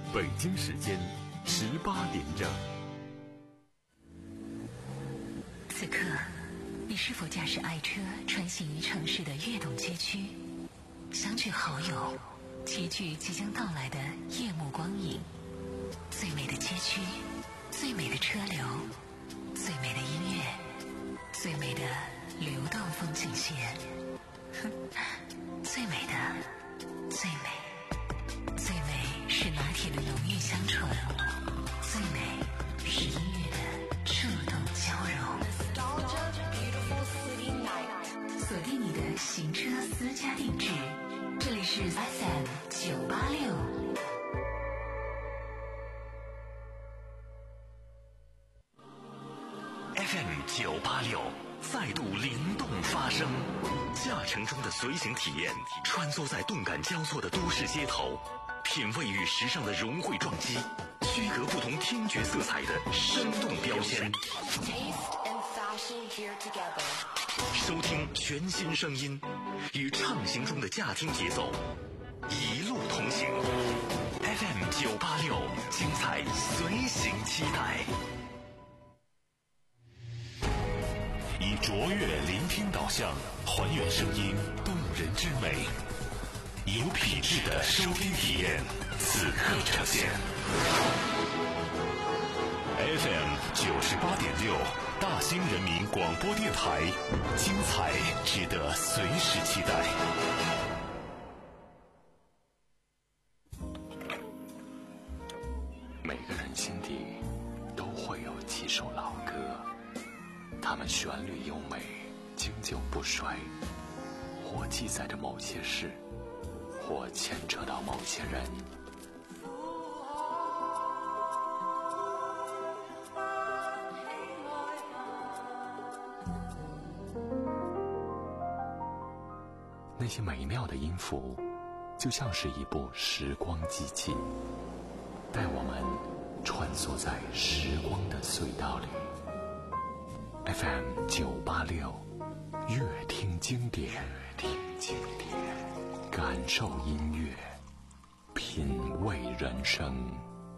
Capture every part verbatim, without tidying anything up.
北京时间十八点整。 此刻，你是否驾驶爱车穿行于城市的跃动街区，相聚好友，齐聚即将到来的夜幕光影？最美的街区，最美的车流，最美的音乐，最美的流动风景线。最美的，最美，最美是拿铁的浓郁香醇，最美是音乐的触动交融。锁定你的行车私家定制，这里是 F M 九八六。 F M 九八六再度灵动发声，驾乘中的随行体验，穿梭在动感交错的都市街头，品味与时尚的融汇撞击，区隔不同听觉色彩的生动标签。收听全新声音，与畅行中的驾听节奏，一路同行。F M 九八六，精彩随行期待。以卓越聆听导向，还原声音动人之美，有品质的收听体验，此刻呈现。F M 九十八点六，大兴人民广播电台，精彩值得随时期待。每个人心底都会有几首老歌，它们旋律优美，经久不衰，或记载着某些事，或牵扯到某些人。那些美妙的音符，就像是一部时光机器，带我们穿梭在时光的隧道里。F M 九八六，乐听经典，乐听经典，感受音乐，品味人生。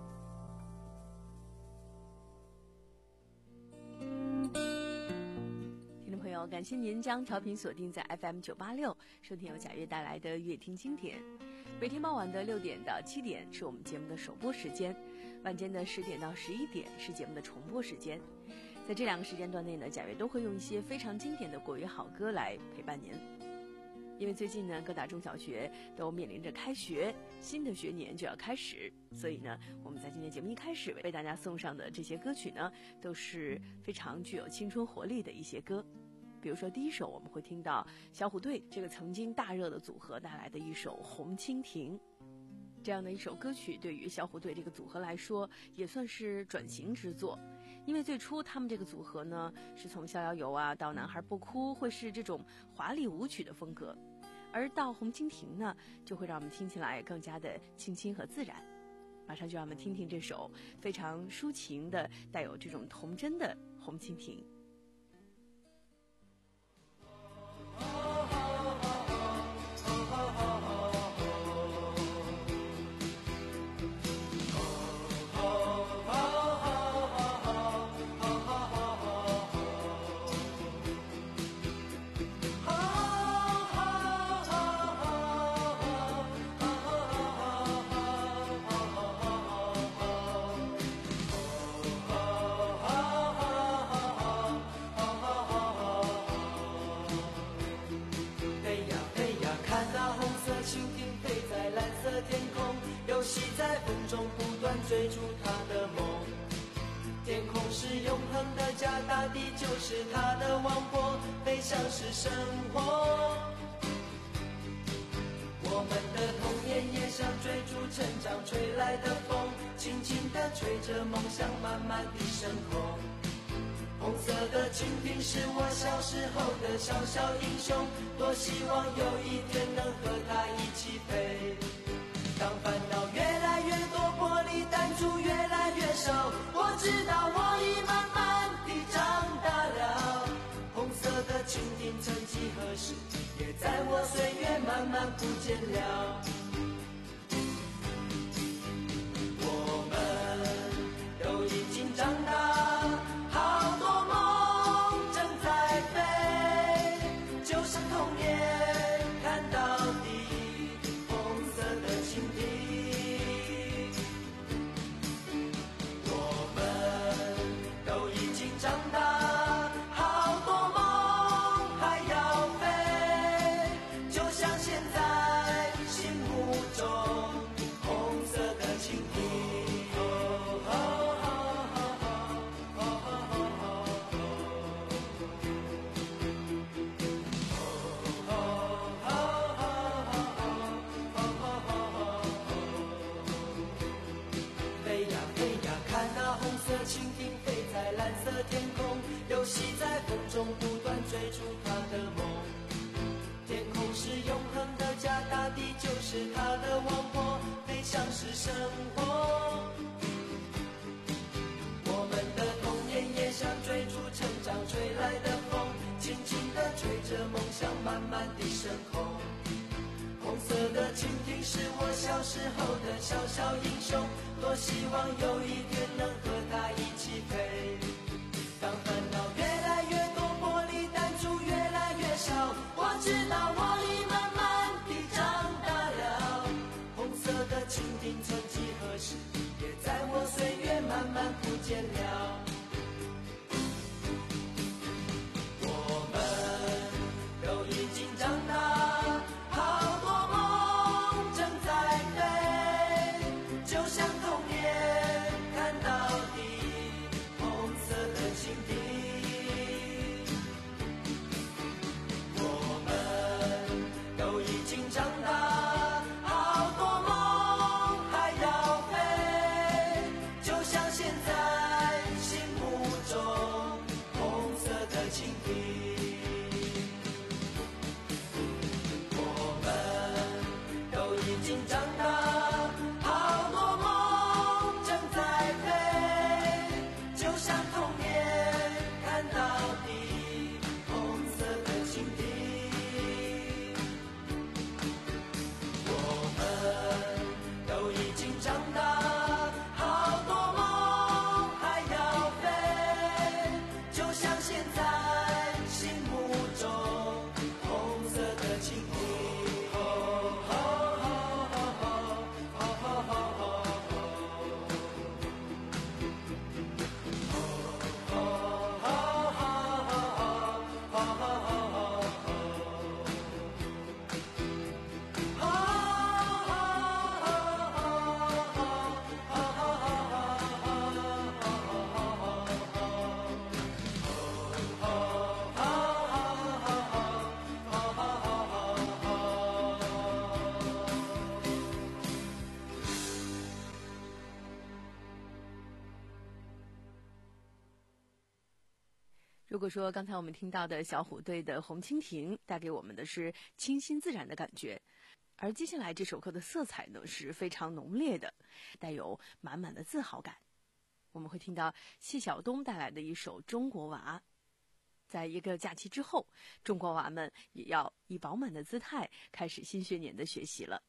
感谢您将调频锁定在 F M 九八六，收听由贾悦带来的乐听经典。每天傍晚的六点到七点是我们节目的首播时间，晚间的十点到十一点是节目的重播时间。在这两个时间段内呢，贾悦都会用一些非常经典的国语好歌来陪伴您。因为最近呢，各大中小学都面临着开学，新的学年就要开始，所以呢，我们在今天节目一开始为大家送上的这些歌曲呢，都是非常具有青春活力的一些歌。比如说第一首我们会听到小虎队这个曾经大热的组合带来的一首《红蜻蜓》，这样的一首歌曲对于小虎队这个组合来说也算是转型之作。因为最初他们这个组合呢是从逍遥游啊到男孩不哭会是这种华丽舞曲的风格，而到红蜻蜓呢就会让我们听起来更加的清新和自然。马上就让我们听听这首非常抒情的带有这种童真的红蜻蜓。 追逐他的梦，天空是永恒的家，大地就是他的王国，飞翔是生活。我们的童年也像追逐成长吹来的风，轻轻地吹着梦想慢慢地升空。红色的蜻蜓是我小时候的小小英雄，多希望有一天能和他一起飞。当烦恼越来越多，玻璃弹珠越来越少，我知道我已慢慢地长大了。红色的蜻蜓曾几何时也在我岁月慢慢不见了。我蓝色天空，游戏在风中不断追逐他的梦。天空是永恒的家，大地就是他的王国，飞翔是生活。我们的童年也像追逐成长吹来的风，轻轻地吹着梦想慢慢地升空。红色的蜻蜓是我小时候的小小英雄，多希望有一天能和它一起飞。当烦恼越来越多，玻璃弹珠越来越少，我知道我已慢慢地长大了。红色的蜻蜓曾几何时也在我岁月慢慢不见了。我们都已经长大，好多梦正在飞，就像童年看到的红色的蜻蜓。我们都已经长大，好多梦还要飞，就像现在心目中红色的蜻蜓。我们都已经长大，好多梦正在飞，就像童年看到的红色的蜻蜓。我们都已经长大，好多梦还要飞，就像现在心目中红色的蜻蜓。 如果说刚才我们听到的小虎队的《红蜻蜓》带给我们的是清新自然的感觉，而接下来这首歌的色彩呢是非常浓烈的，带有满满的自豪感。我们会听到谢晓东带来的一首《中国娃》。在一个假期之后，中国娃们也要以饱满的姿态开始新学年的学习了。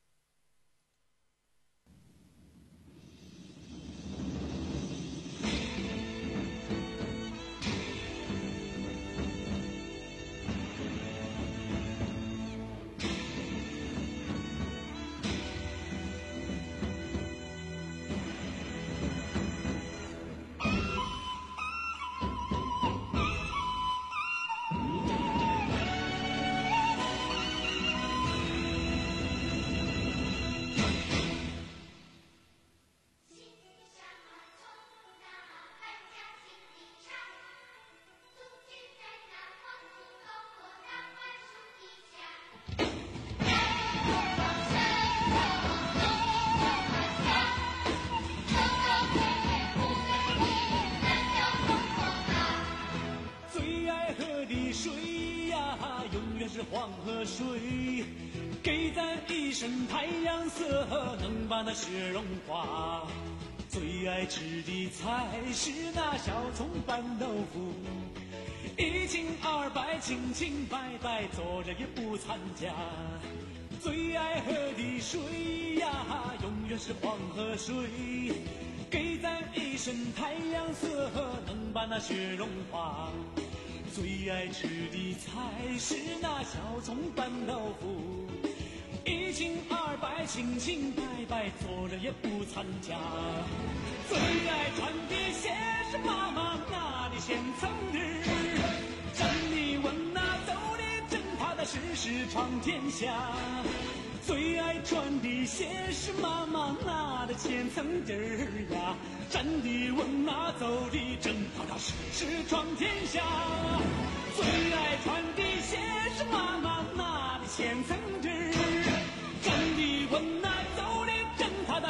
黄河水给咱一身太阳色，能把那雪融化。最爱吃的菜是那小葱拌豆腐，一清二白，清清白白，坐着也不参加。最爱喝的水呀，永远是黄河水，给咱一身太阳色，能把那雪融化。最爱吃的菜是那小葱拌豆腐，一清二白，清清白白，坐着也不参加。最爱穿的鞋是妈妈拿的现成的，站立稳那走的真踏踏实实闯天下。最爱穿的鞋是妈妈拿的千层底儿呀，站得稳那走的正踏踏实实闯天下。最爱穿的鞋是妈妈拿的千层底儿，站得稳那走的正踏踏实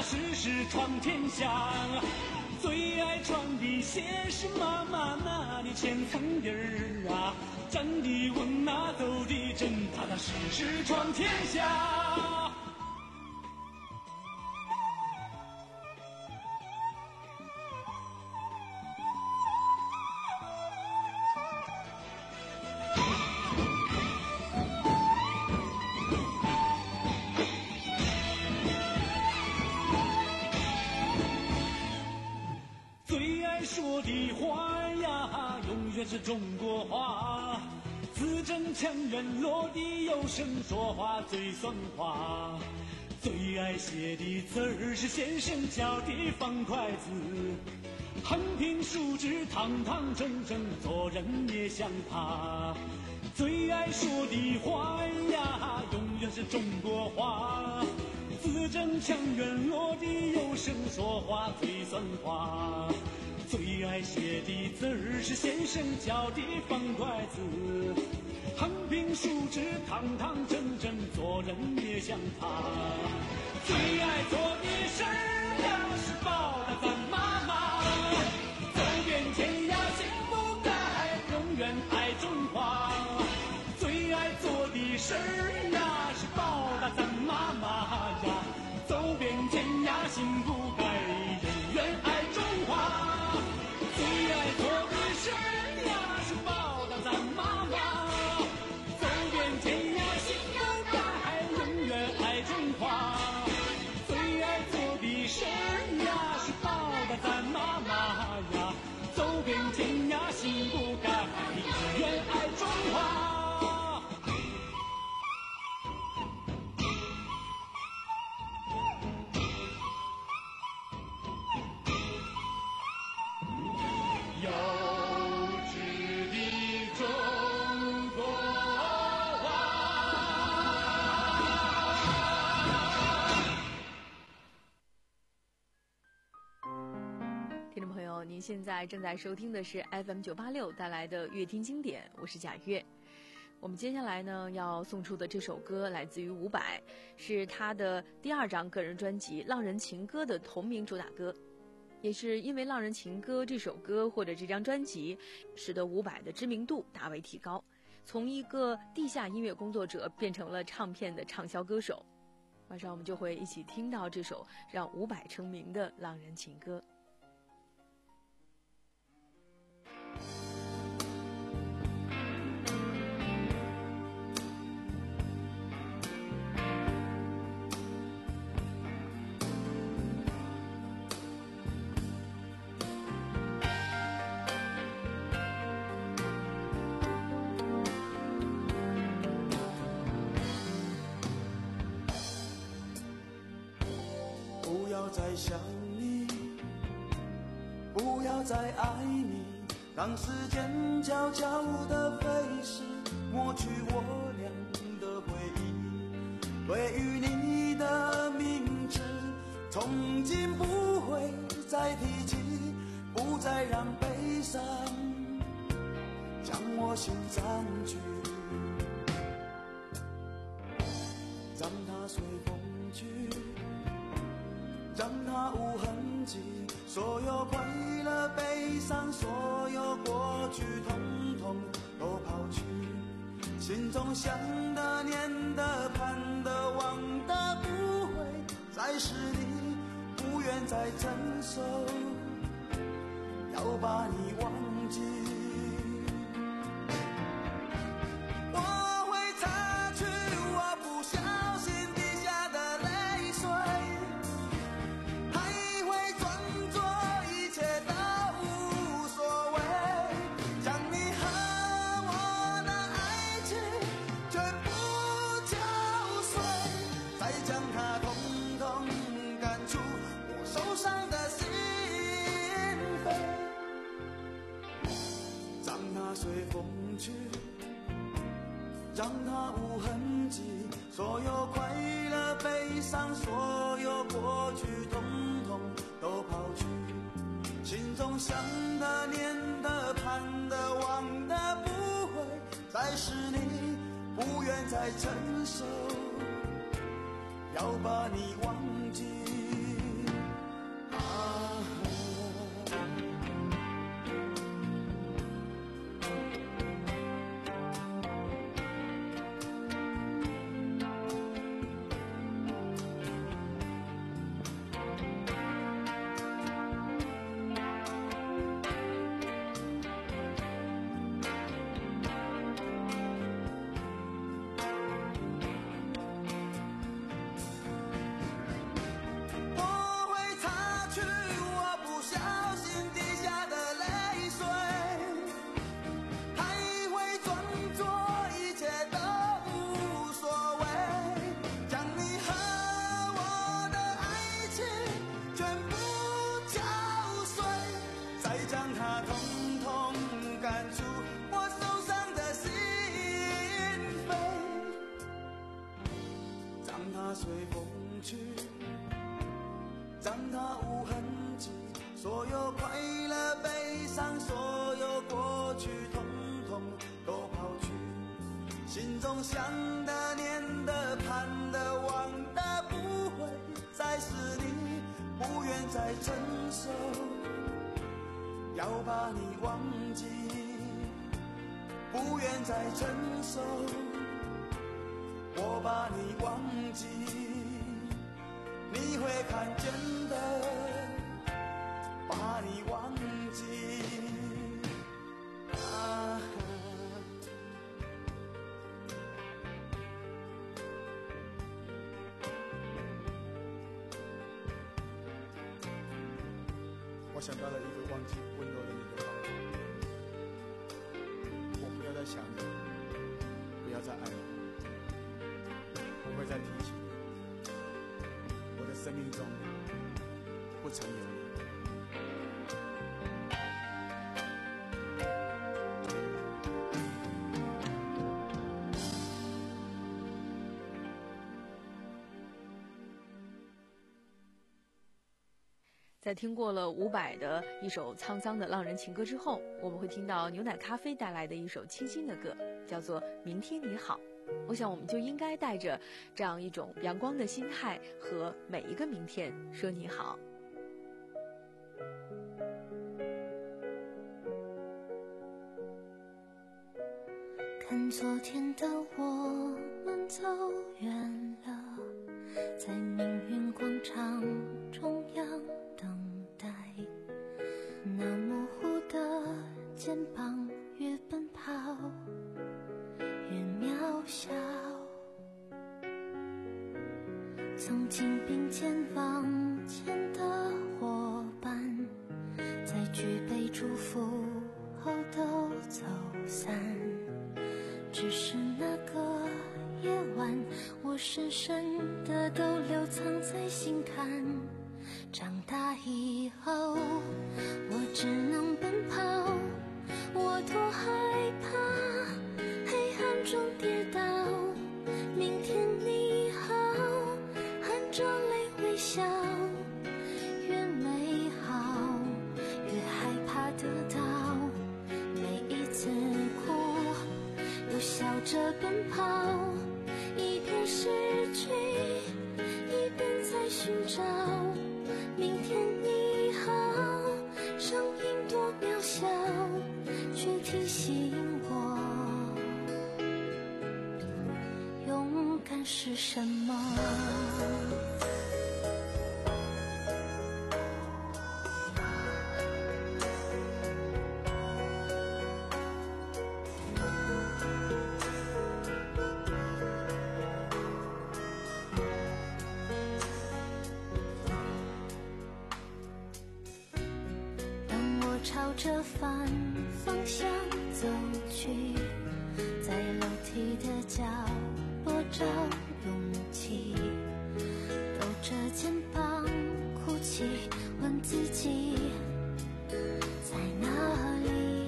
事事闯天下。最爱穿的鞋是妈妈那里千层底儿啊，站得稳啊，走得正，踏踏实实闯天下。说的话呀，永远是中国话，字正腔圆，落地有声，说话最算话。最爱写的字儿是先生教的方块字，横平竖直，堂堂正正，做人也像他。最爱说的话呀，永远是中国话，字正腔圆，落地有声，说话最算话。最爱写的字儿是先生教的方块字，横平竖直，堂堂正正，做人也像他。最爱做的事儿呀，是报答咱妈妈，走遍天涯心不改，永远爱中华。最爱做的事儿呀，是报答咱妈妈呀，走遍天涯心不改，永远爱中华。最爱做的事儿呀，是报答咱妈妈，走遍天涯心不改，永远爱中华。最爱做的事儿呀，是报答咱妈妈呀，走遍天涯心不改，永远爱中华。 您现在正在收听的是 F M 九八六带来的乐听经典，我是贾月。我们接下来呢要送出的这首歌来自于伍佰，是他的第二张个人专辑《浪人情歌》的同名主打歌，也是因为《浪人情歌》这首歌或者这张专辑，使得伍佰的知名度大为提高，从一个地下音乐工作者变成了唱片的畅销歌手。马上我们就会一起听到这首让伍佰成名的《浪人情歌》。 不要再想你，不要再爱你，让时间悄悄地飞逝，抹去我俩的回忆。对于你的名字，从今不会再提起，不再让悲伤将我心占据，让它随风去，让它无痕迹，所有快乐悲伤，所有过去统统都抛去，心中想的念的盼的望的不会再是你，不愿再承受，要把你忘记。我会擦去我不小心滴下的泪水，还会装作一切都无所谓，将你和我的爱情全部敲碎，再将它统统赶出我受伤的心扉，让它随风去，让它无痕迹，所有快乐悲伤，所有过去统统都抛去，心中想的念的盼的望的不会再是你，不愿再承受，要把你忘记。 所有快乐悲伤，所有过去统统都抛去，心中想的念的盼的望的不会再是你，不愿再承受，要把你忘记，不愿再承受，我把你忘记，你会看见的，把你忘记啊。我想到了一个忘记温柔的你的方法，我不要再想你，不要再爱我，不会再提起你，我的生命中不曾有你。 在听过了伍佰的一首沧桑的浪人情歌之后，我们会听到牛奶咖啡带来的一首清新的歌，叫做《明天你好》。我想我们就应该带着这样一种阳光的心态，和每一个明天说你好。 看昨天的我们走远了，在命运广场中央等待，那模糊的肩膀越奔跑越渺小，曾经并肩往前的伙伴，在举杯祝福后都走散，只是那个夜晚，我深深的都留藏在心坎。长大以后，我只能奔跑，我多害怕黑暗中跌倒。明天你好，含着泪微笑，越美好越害怕得到，每一次哭又笑着奔跑，一边失去一边在寻找。明天你好，声音多渺小，却提醒我勇敢是什么。朝着反方向走去，在楼梯的角落找勇气，抖着肩膀哭泣，问自己在哪里。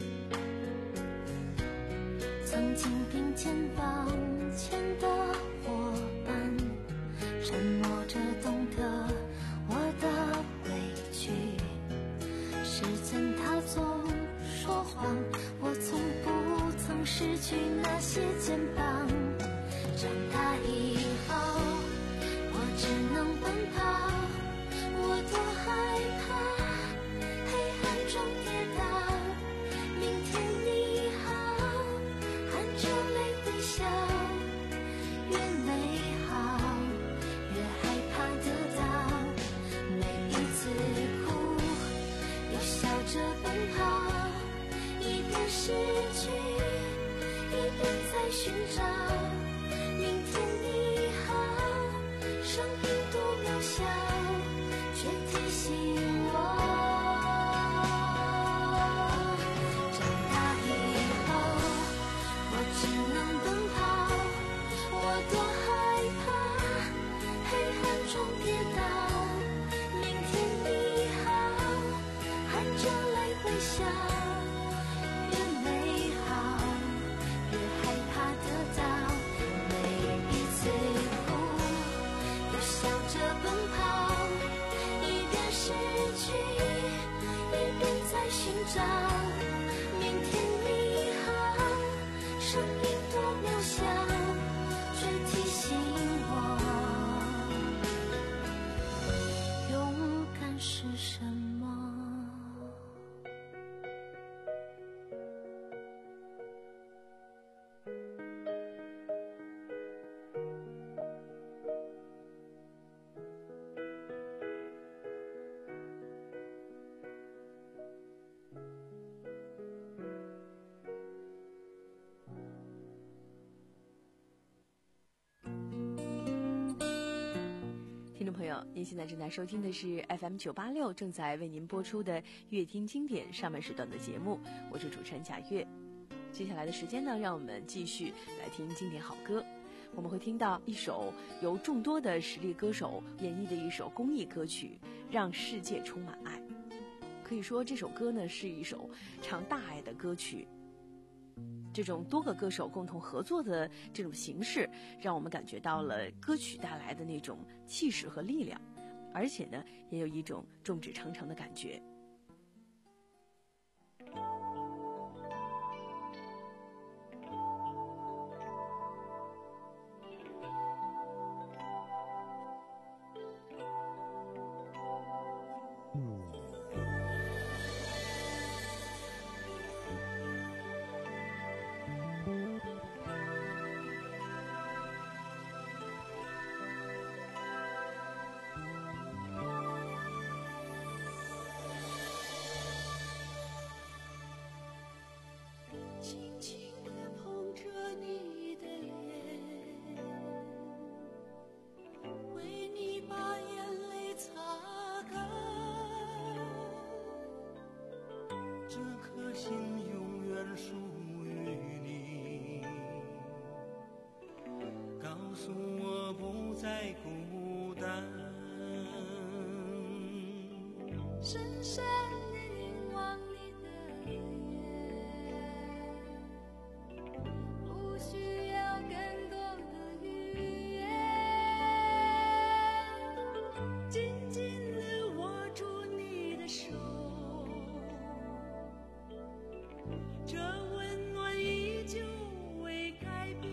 曾经并肩往前的伙伴，沉默着懂得我的委屈，时间它总说谎，我从不曾失去那些肩膀。长大以后，我只能奔跑，我多害怕黑暗中跌倒。明天你好，含着泪微笑，越美好越害怕得到，每一次哭又笑着奔跑，一边失去一边在寻找。明天你好，声音多渺小，却提醒我长大以后，我只能奔跑，我多害怕黑暗中跌倒。明天你好，含着泪微笑，越美好越害怕得到， 什么？ 听众朋友，您现在正在收听的是 F M 九八六正在为您播出的乐听经典上半时段的节目，我是主持人贾月。接下来的时间呢，让我们继续来听经典好歌。我们会听到一首由众多的实力歌手演绎的一首公益歌曲《让世界充满爱》。可以说这首歌呢是一首唱大爱的歌曲。这种多个歌手共同合作的这种形式，让我们感觉到了歌曲带来的那种气势和力量，而且呢，也有一种众志成城的感觉。 轻轻地碰着你的脸，为你把眼泪擦干，这颗心永远属于你，告诉我不再孤单。深深地凝望你的眼，不需要更多的语言，紧紧地握住你的手，这温暖依旧未改变。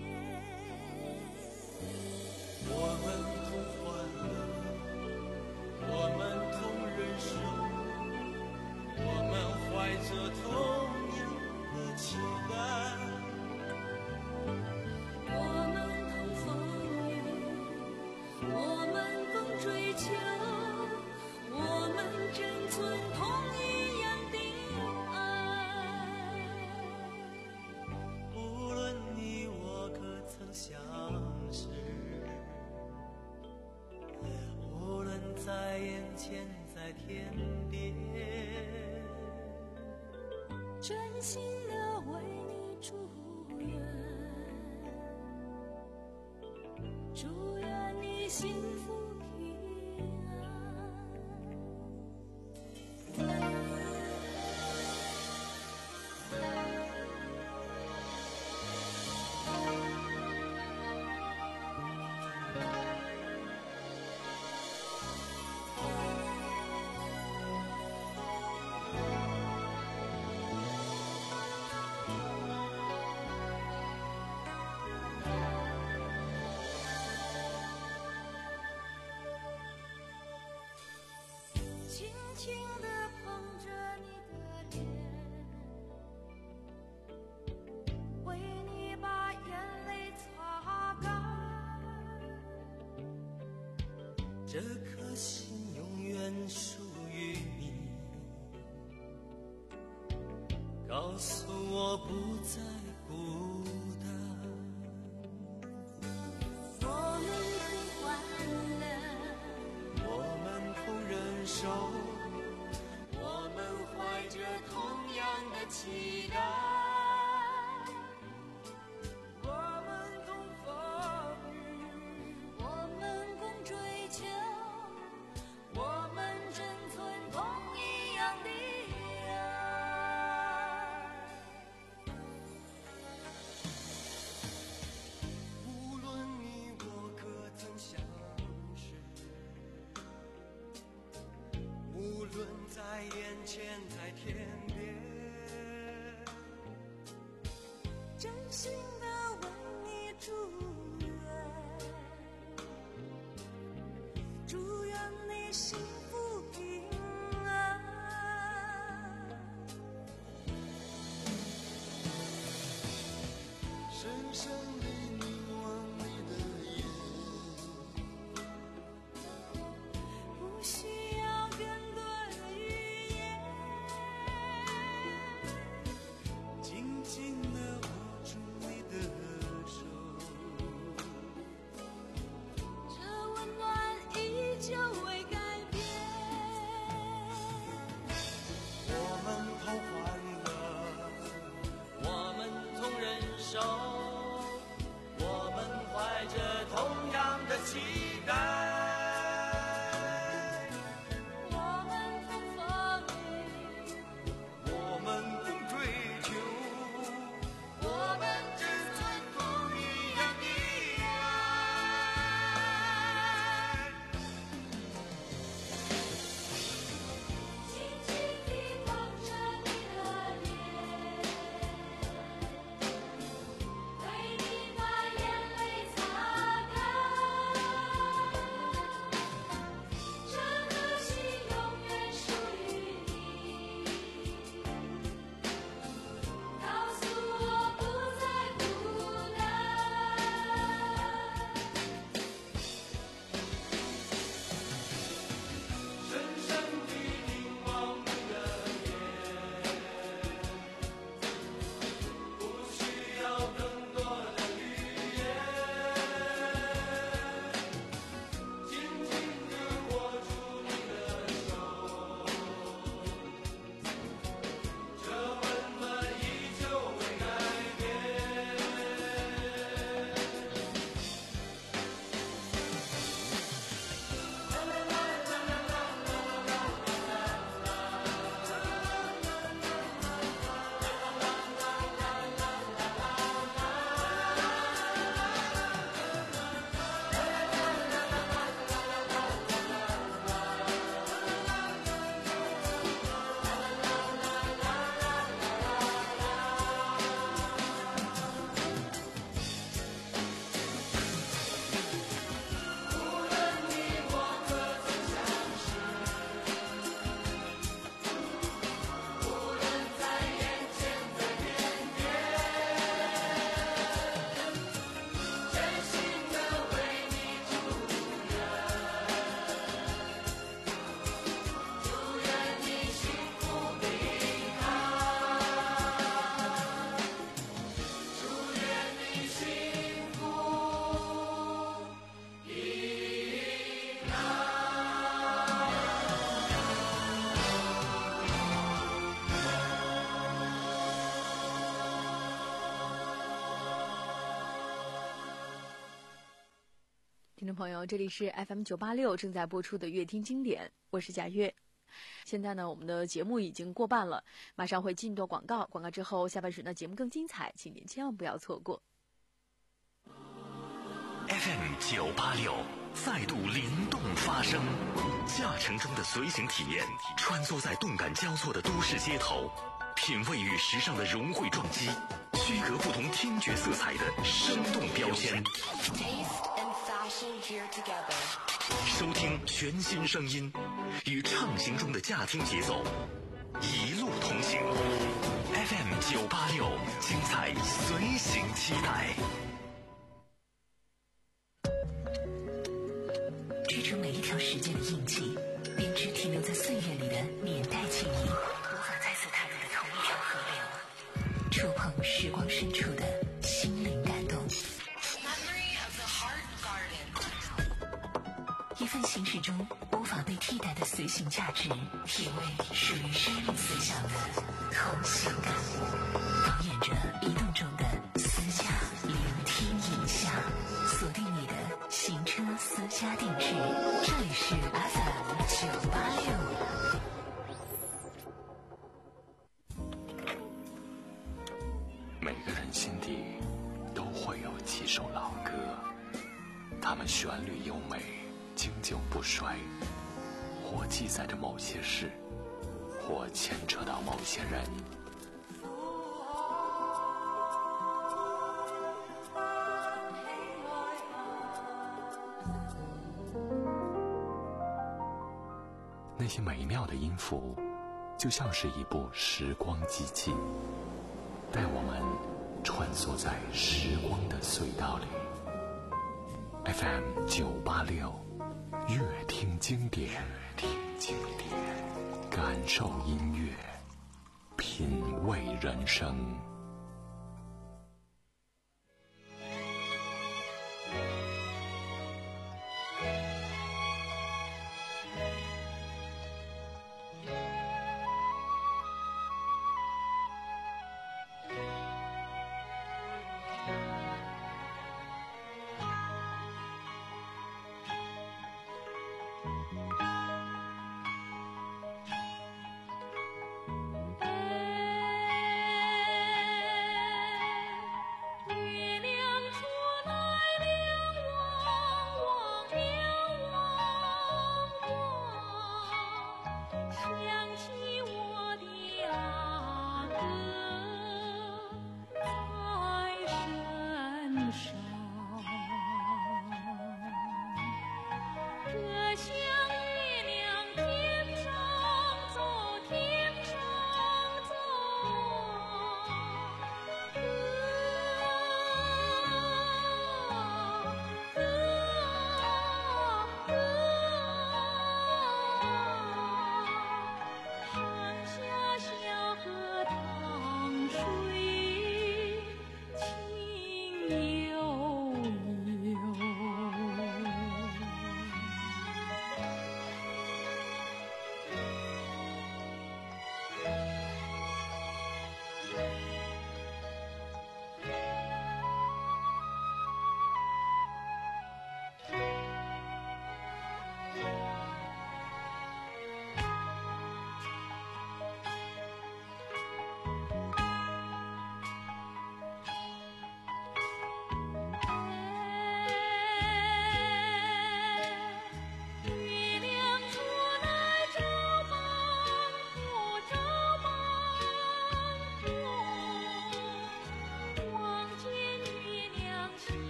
我们同欢乐，我们同忍受，我们怀着同样的期待，我们同风雨，我们共追求，我们珍存同一样的爱。无论你我可曾相识，无论在眼前在天边，真心的为你祝愿，祝愿你幸福平安。轻轻地碰着你的脸，为你把眼泪擦干，这颗心永远属于你，告诉我不再孤单。我们同欢乐，我们同忍受，我们怀着同样的期待，我们同风雨，我们共追求，我们珍存同一样的爱。无论你我可曾相识，无论在眼前在天边，真心的为你祝愿，祝愿你幸福平众朋友，这里是 F M 九八六正在播出的乐听经典，我是贾月。现在呢，我们的节目已经过半了，马上会进入广告，广告之后下半时呢节目更精彩，请您千万不要错过。 F M 九八六再度灵动发声，驾乘中的随行体验，穿梭在动感交错的都市街头，品味与时尚的融汇撞击，区隔不同听觉色彩的生动标签。收听全新声音，与畅行中的驾听节奏，一路同行。F M 九八六，精彩随行期待。 追逐每一条时间的印记，编织停留在岁月里的年代记忆，无法再次踏入的同一条河流，触碰时光深处的心灵感动。一份行驶中无法被替代的随行价值，体味属于生命思想的同行感，导演着移动中的私家聆听影像，锁定你的行车私家定制，这里是 F M 九八六。 每个人心底都会有几首老歌，它们旋律优美，经久不衰，或记载着某些事，或牵扯到某些人。那些美妙的音符，就像是一部时光机器，带我们穿梭在时光的隧道里。F M 九八六，乐听经典，乐听经典，感受音乐，品味人生。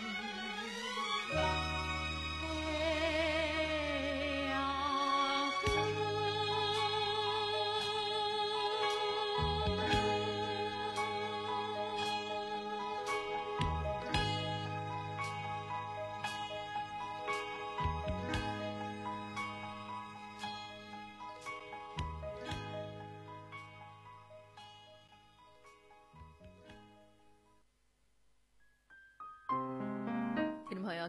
哎呀，歌。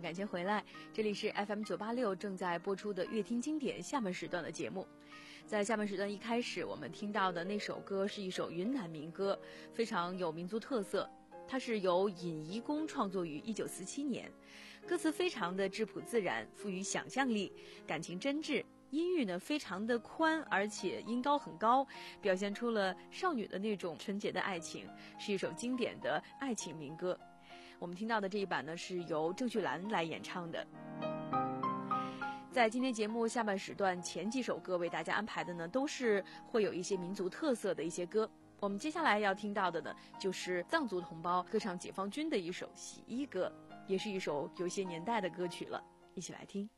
感谢回来，这里是 F M 九八六正在播出的乐听经典下半时段的节目。在下半时段一开始，我们听到的那首歌是一首云南民歌，非常有民族特色。它是由尹宜公创作于一九四七年，歌词非常的质朴自然，富于想象力，感情真挚。音域呢非常的宽，而且音高很高，表现出了少女的那种纯洁的爱情，是一首经典的爱情民歌。我们听到的这一版呢是由郑绪岚来演唱的。在今天节目下半时段，前几首歌为大家安排的呢都是会有一些民族特色的一些歌。我们接下来要听到的呢就是藏族同胞歌唱解放军的一首洗衣歌，也是一首有些年代的歌曲了，一起来听。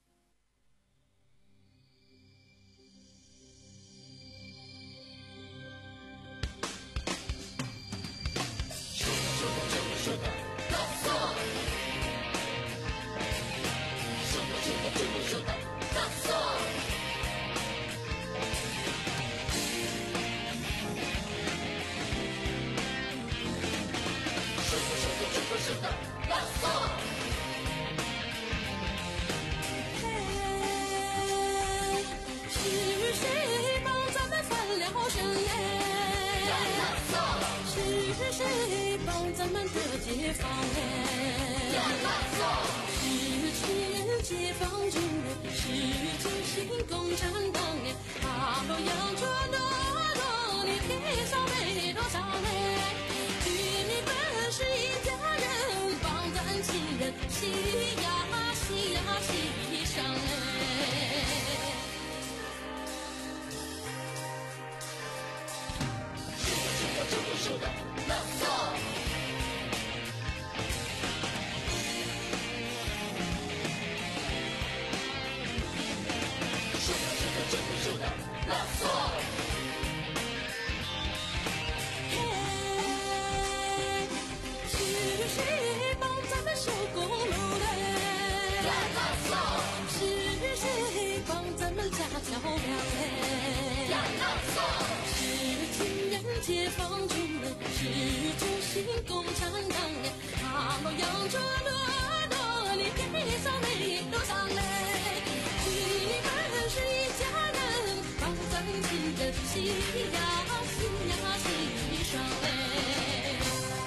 解放嘞，是亲人解放军嘞，是中心共产党嘞，他都扬着那个你披上没多少嘞，与你本是一家人，帮咱亲人洗呀洗呀洗上嘞。是的，是的，是的，那错。是的，没错。嘿，是谁帮咱们修公路嘞？没错。是谁帮咱们架桥梁嘞？没错。是亲人解放军嘞，是中心共产党嘞，他们扬着乐乐，你披上没路上嘞，你们是一家人。亲人洗呀洗呀洗上嘞。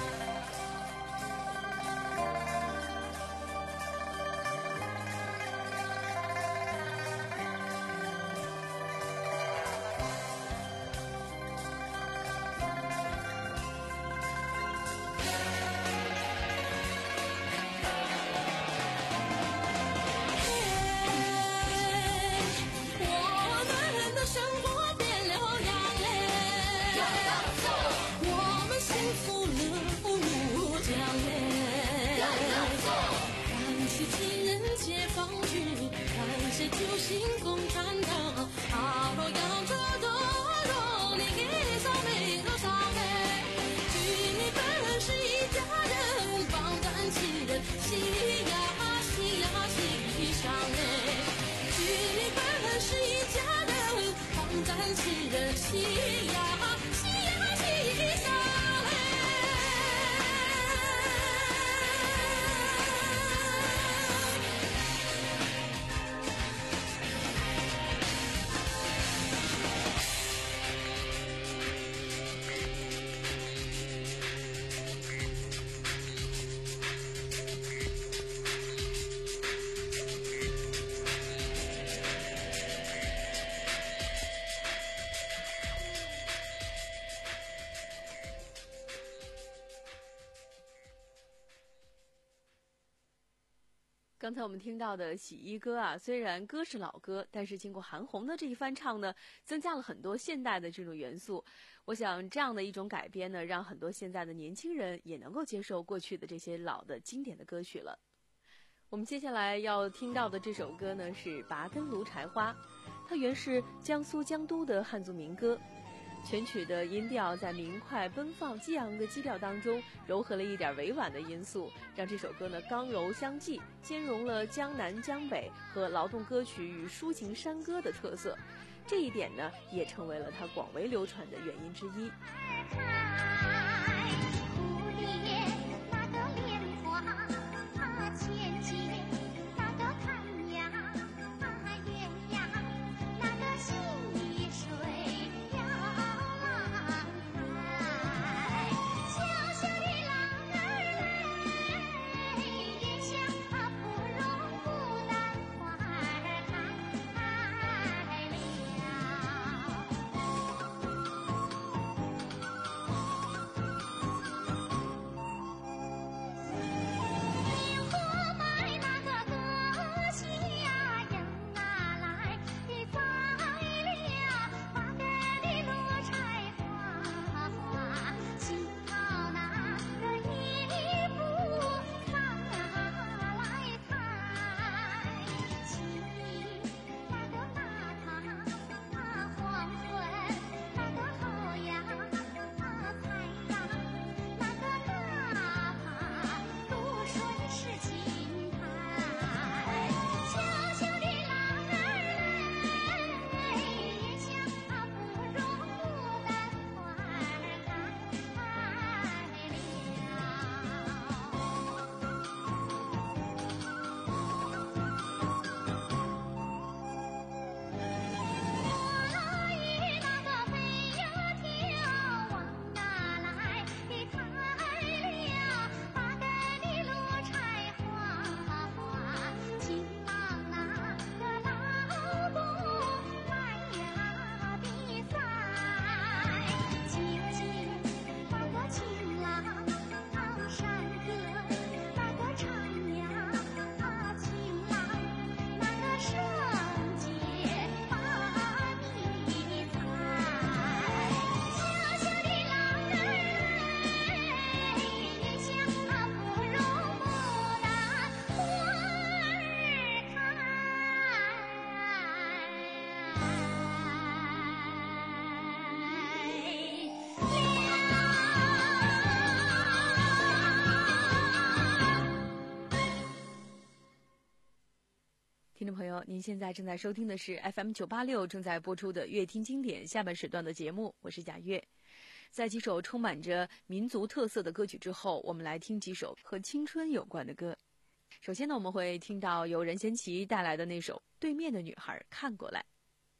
救星共产党，他若扬着的荣，你给上没多少嘞？与你本是一家人，帮咱亲人洗呀洗呀洗上嘞。与你本是一家人，帮咱亲人洗呀洗呀洗上嘞。 刚才我们听到的洗衣歌啊，虽然歌是老歌，但是经过韩红的这一翻唱呢，增加了很多现代的这种元素。我想这样的一种改编呢，让很多现在的年轻人也能够接受过去的这些老的经典的歌曲了。我们接下来要听到的这首歌呢是《拔根芦柴花》，它原是江苏江都的汉族民歌。全曲的音调在明快奔放激昂的基调当中糅合了一点委婉的因素，让这首歌呢刚柔相济，兼容了江南江北和劳动歌曲与抒情山歌的特色，这一点呢也成为了它广为流传的原因之一。 蝴蝶那个莲花，它牵起听众朋友，您现在正在收听的是 F M 九八六正在播出的乐听经典下半时段的节目，我是贾月。在几首充满着民族特色的歌曲之后，我们来听几首和青春有关的歌。首先呢，我们会听到由任贤齐带来的那首《对面的女孩看过来》。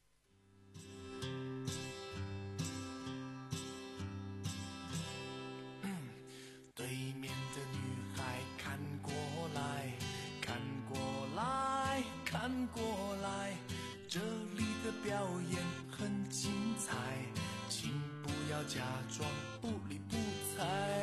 对面的女孩看过来，看过来，看过来，这里的表演很精彩，请不要假装不理不睬。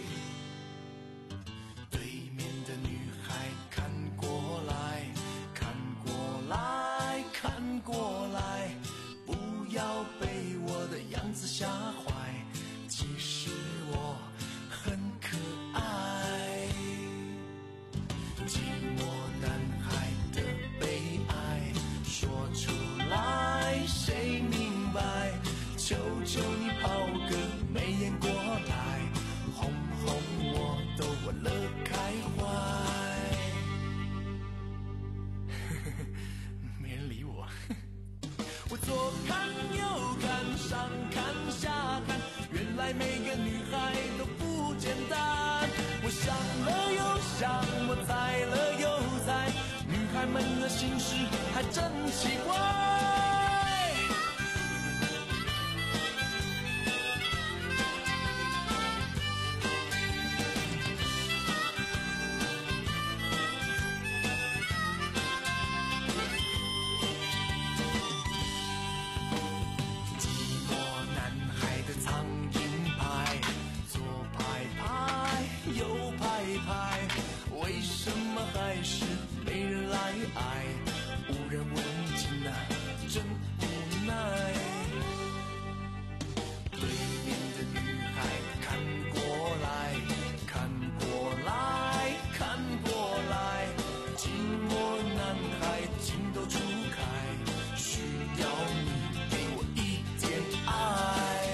对面的女孩看过来，看过来，看过来，不要被我的样子吓坏，其实我很可爱。寂寞男孩的悲哀说出来谁明白，求求你抛个媚眼过来，哄哄我都玩乐开怀。没人理我。我左看右看上看下看，原来每个女孩都不简单。我想了又想，我猜了又猜，女孩们的心事还真奇怪。还是没人来爱，无人问津啊，真无奈。对面的女孩看过来，看过来，看过来，寂寞男孩情窦初开，需要你给我一点爱。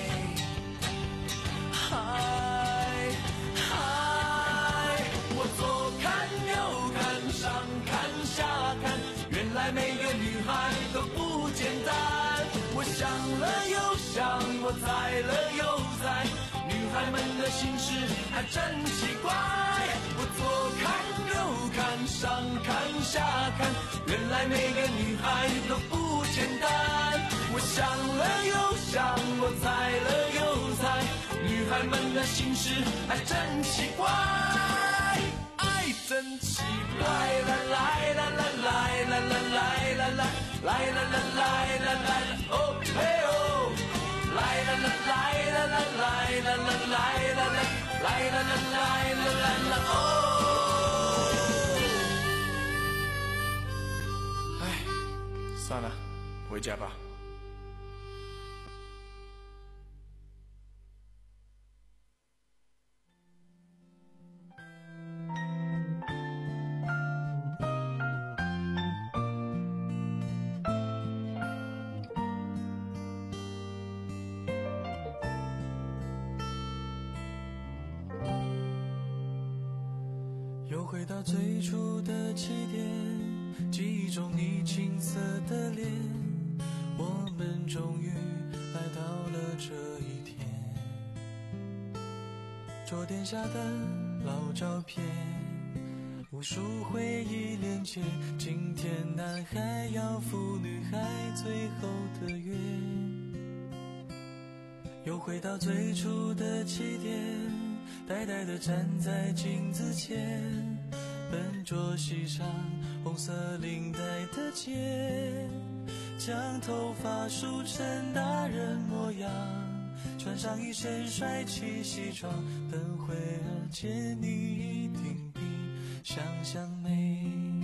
嗨嗨，我左看右看上看下看，原来每个女孩都不简单。我想了又想，我猜了又猜，女孩们的心事还真奇怪。我左看右看上看下看，原来每个女孩都不简单。我想了又想，我猜了又猜，女孩们的心事还真奇怪。爱真奇怪，啦啦啦啦啦啦啦啦啦啦啦啦啦啦啦，哦嘿哦，啦啦啦啦啦啦啦啦啦啦啦啦啦啦啦啦哦。哎，算了，回家吧。又回到最初的起点，记忆中你青涩的脸，我们终于来到了这一天。桌垫下的老照片，无数回忆连接，今天男孩要赴女孩最后的约。又回到最初的起点，呆呆地站在镜子前，笨拙系上红色领带的结，将头发梳成大人模样，穿上一身帅气西装，等会儿见你一定比想象美。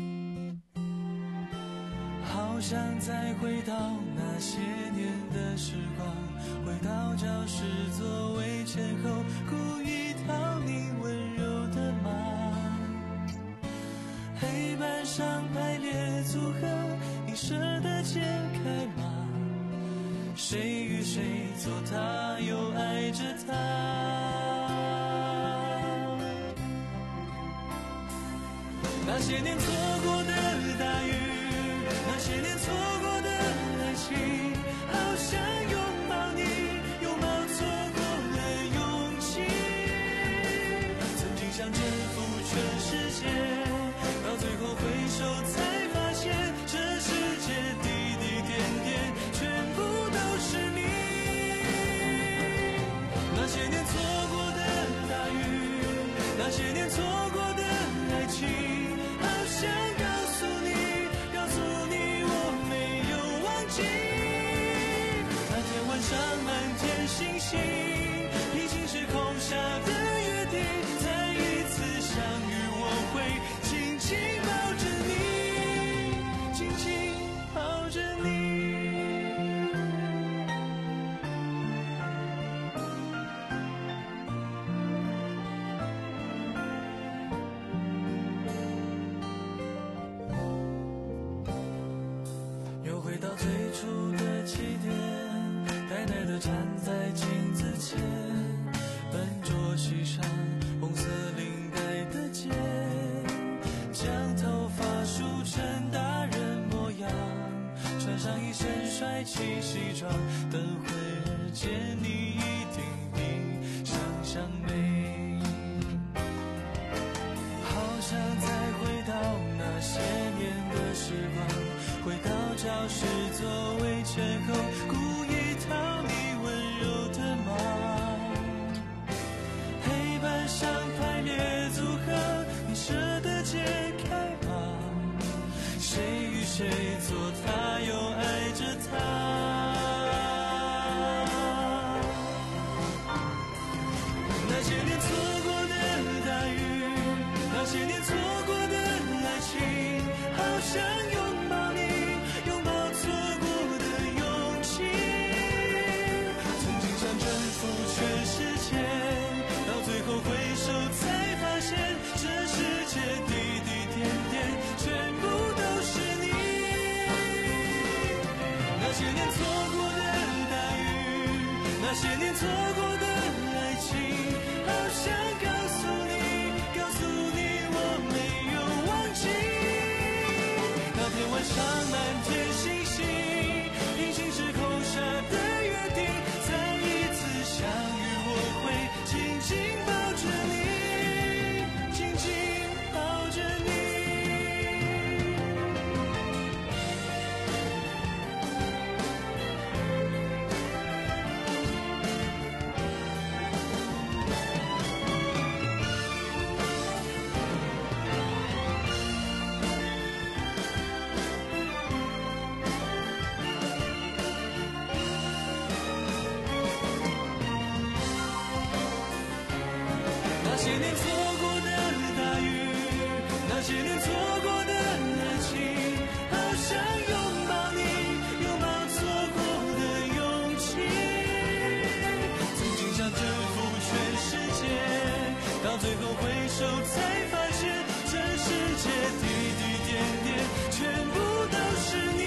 好想再回到那些年的时光，回到教室座位前后，故意讨你温柔的骂。黑板上排列组合，你舍得解开吗？谁与谁做他，又爱着他。那些年错过的大雨， 那些年错过的爱情，好想拥抱你，拥抱错过的勇气。曾经想征服全世界，到最后回首才发现，这世界滴滴点点全部都是你。那些年错过的大雨，那些年错过的爱情，好想告诉你，告诉你我没有忘记。那天晚上满天星星，平行时空下的约定，再一次相遇我会紧紧抱着你，紧紧抱着你。又回到最初的起点，呆呆地站在镜子前，笨拙系上红色领带的结，将头发梳成大人模样，穿上一身帅气西装，等会儿见你一定比想象美。好想再回到那些年的时光，回到教室座位前后，故意讨你温柔的骂。黑板上排列组合，你舍得解开吗？谁与谁做他，又爱着他。那些年错过的大雨，那些年错过的爱情，好想拥抱你，拥抱错过的勇气。曾经想征服全世界，到最后回首才发现，这世界滴滴点点全部都是你。那些年错过的大雨，那些年错过的爱情，好想告诉你，告诉你我没有忘记。那天晚上满天星星，平行时空下的约定，再一次相遇我会紧紧抱着你，紧紧抱着你。那些年错过的大雨，那些年错过的爱情，好想拥抱你，拥抱错过的勇气。曾经想征服全世界，到最后回首才发现，这世界滴滴点点全部都是你。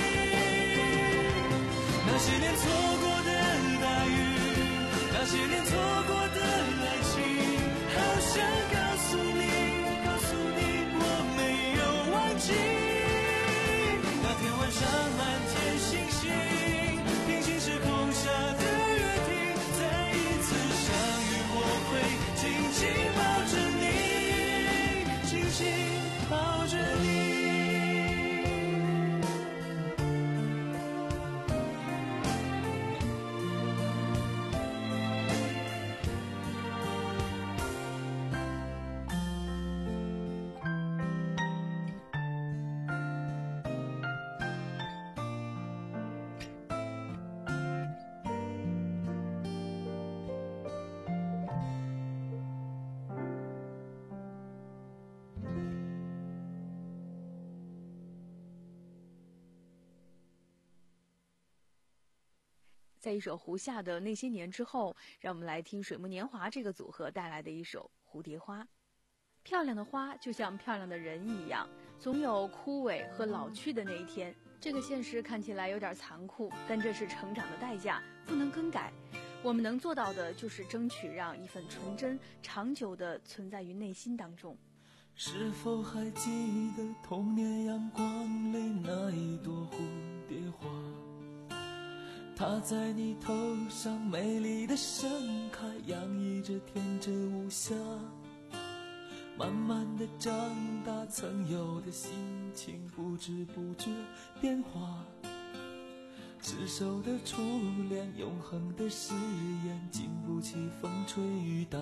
那些年错过的大雨，那些年错过的爱情，好想告诉你，告诉你我没有忘记。那天晚上满天星星，平行时空下的约定，再一次相遇我会紧紧抱着你，紧紧抱着你。 在一首胡夏的那些年之后，让我们来听水木年华这个组合带来的一首《蝴蝶花》。漂亮的花就像漂亮的人一样，总有枯萎和老去的那一天。这个现实看起来有点残酷，但这是成长的代价，不能更改。我们能做到的就是争取让一份纯真长久地存在于内心当中。 是否还记得童年阳光里那一朵蝴蝶花？它在你头上美丽的盛开，洋溢着天真无瑕。慢慢的长大，曾有的心情不知不觉变化。执手的初恋，永恒的誓言，经不起风吹雨打。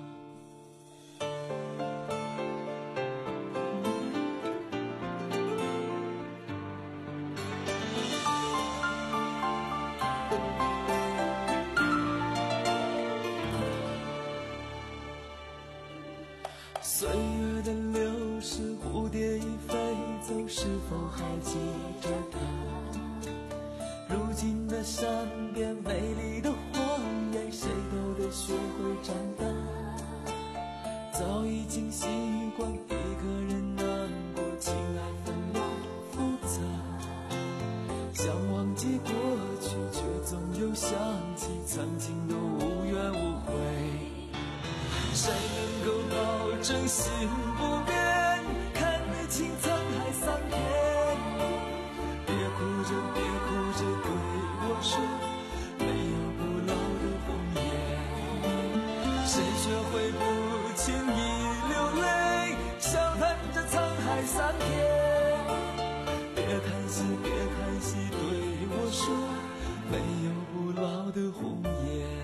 岁月的流逝，蝴蝶已飞走，是否还记着它？如今的山边，美丽的荒野，谁都得学会长大。早已经习惯一个人难过，情爱纷乱复杂。想忘记过去，却总又想起曾经的无怨无悔。谁能够保证心不变，看得清沧海桑田？别哭着别哭着对我说，没有不老的红颜。谁学会不轻易流泪，笑谈着沧海桑田？别叹息别叹息对我说，没有不老的红颜。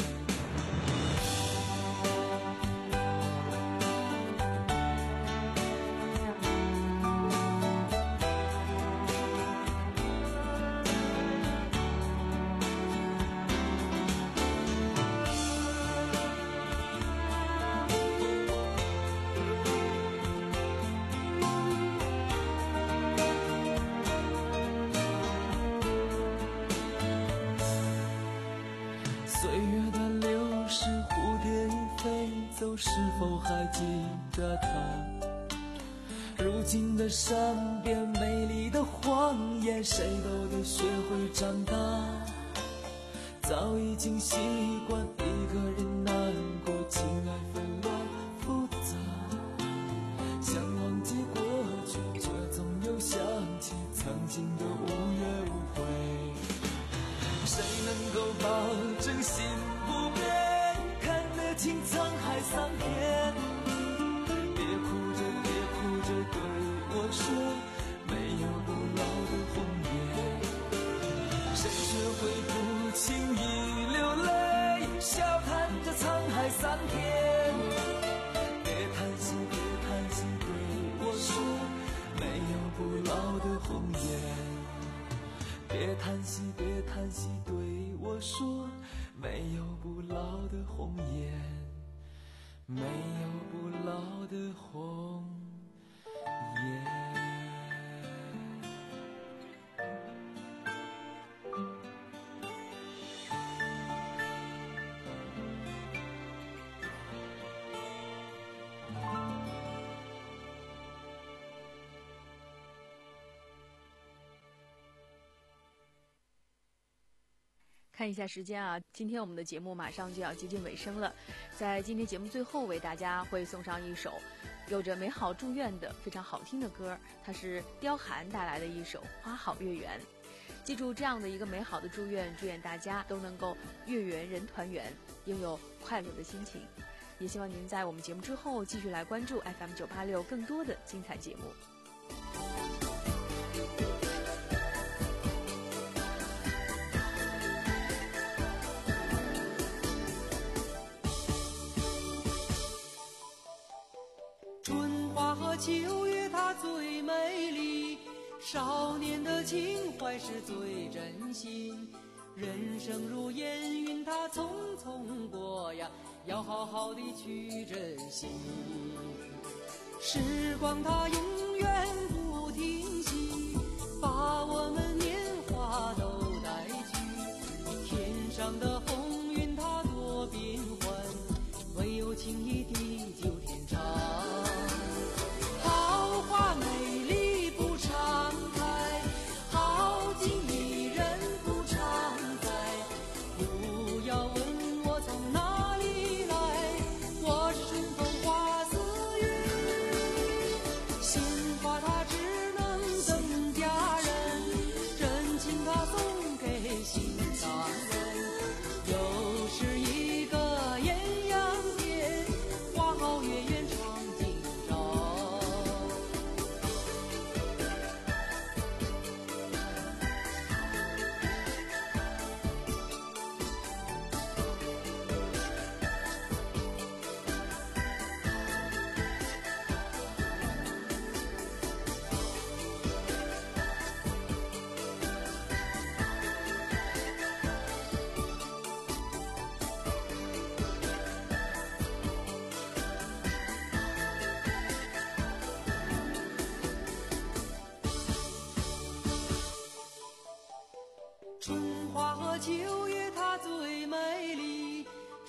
岁月的流逝，蝴蝶已飞走，是否还记得它？如今的山边，美丽的荒野，谁都得学会长大。早已经习惯一个人难过，情爱纷乱复杂。想忘记过去，却总又想起曾经的无怨无悔。谁能够保证心不变，看得清沧海桑田？别哭着别哭着对我说，没有不老的红颜。谁学会不轻易流泪，笑谈着沧海桑田？别叹息别叹息对我说，没有不老的红颜。别叹息别叹息对我说，没有不老的红颜，没有不老的红颜。 看一下时间啊，今天我们的节目马上就要接近尾声了。在今天节目最后，为大家会送上一首有着美好祝愿的非常好听的歌，它是刁寒带来的一首《花好月圆》。记住这样的一个美好的祝愿，祝愿大家都能够月圆人团圆，拥有快乐的心情。也希望您在我们节目之后继续来关注 F M 九八六更多的精彩节目。 秋月它最美丽，少年的情怀是最真心。人生如烟云，它匆匆过呀，要好好的去珍惜。时光它永远不停息，把我们年华都带去。天上的红云它多变幻，唯有情谊地久天长。好花美丽不常开，好景宜人不常在。不要问我从哪里来，我是顺风花似云。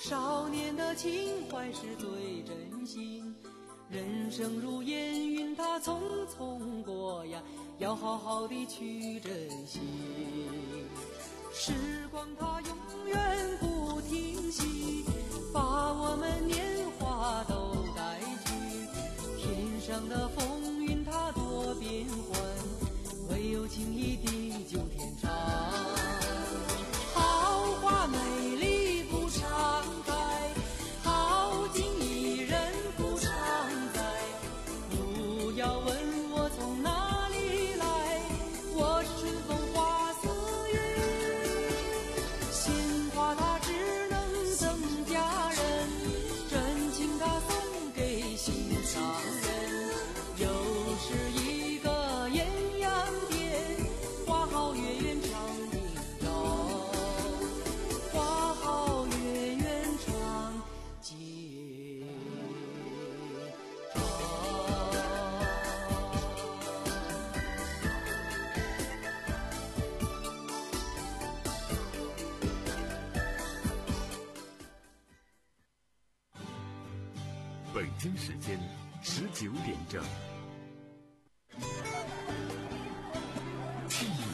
少年的情怀是最真心。人生如烟云，它匆匆过呀，要好好的去珍惜。时光它永远不停息，把我们年华都带去。天上的风云它多变幻，唯有情谊地久天长。好花美丽不常开，好景宜人不常在。不要问我从哪里来，我是春风化似云。鲜花它只能赠佳人，真情它送给心上人。又是一个艳阳天，花好月圆长今朝，花好月圆长今朝。 北京时间十九点整。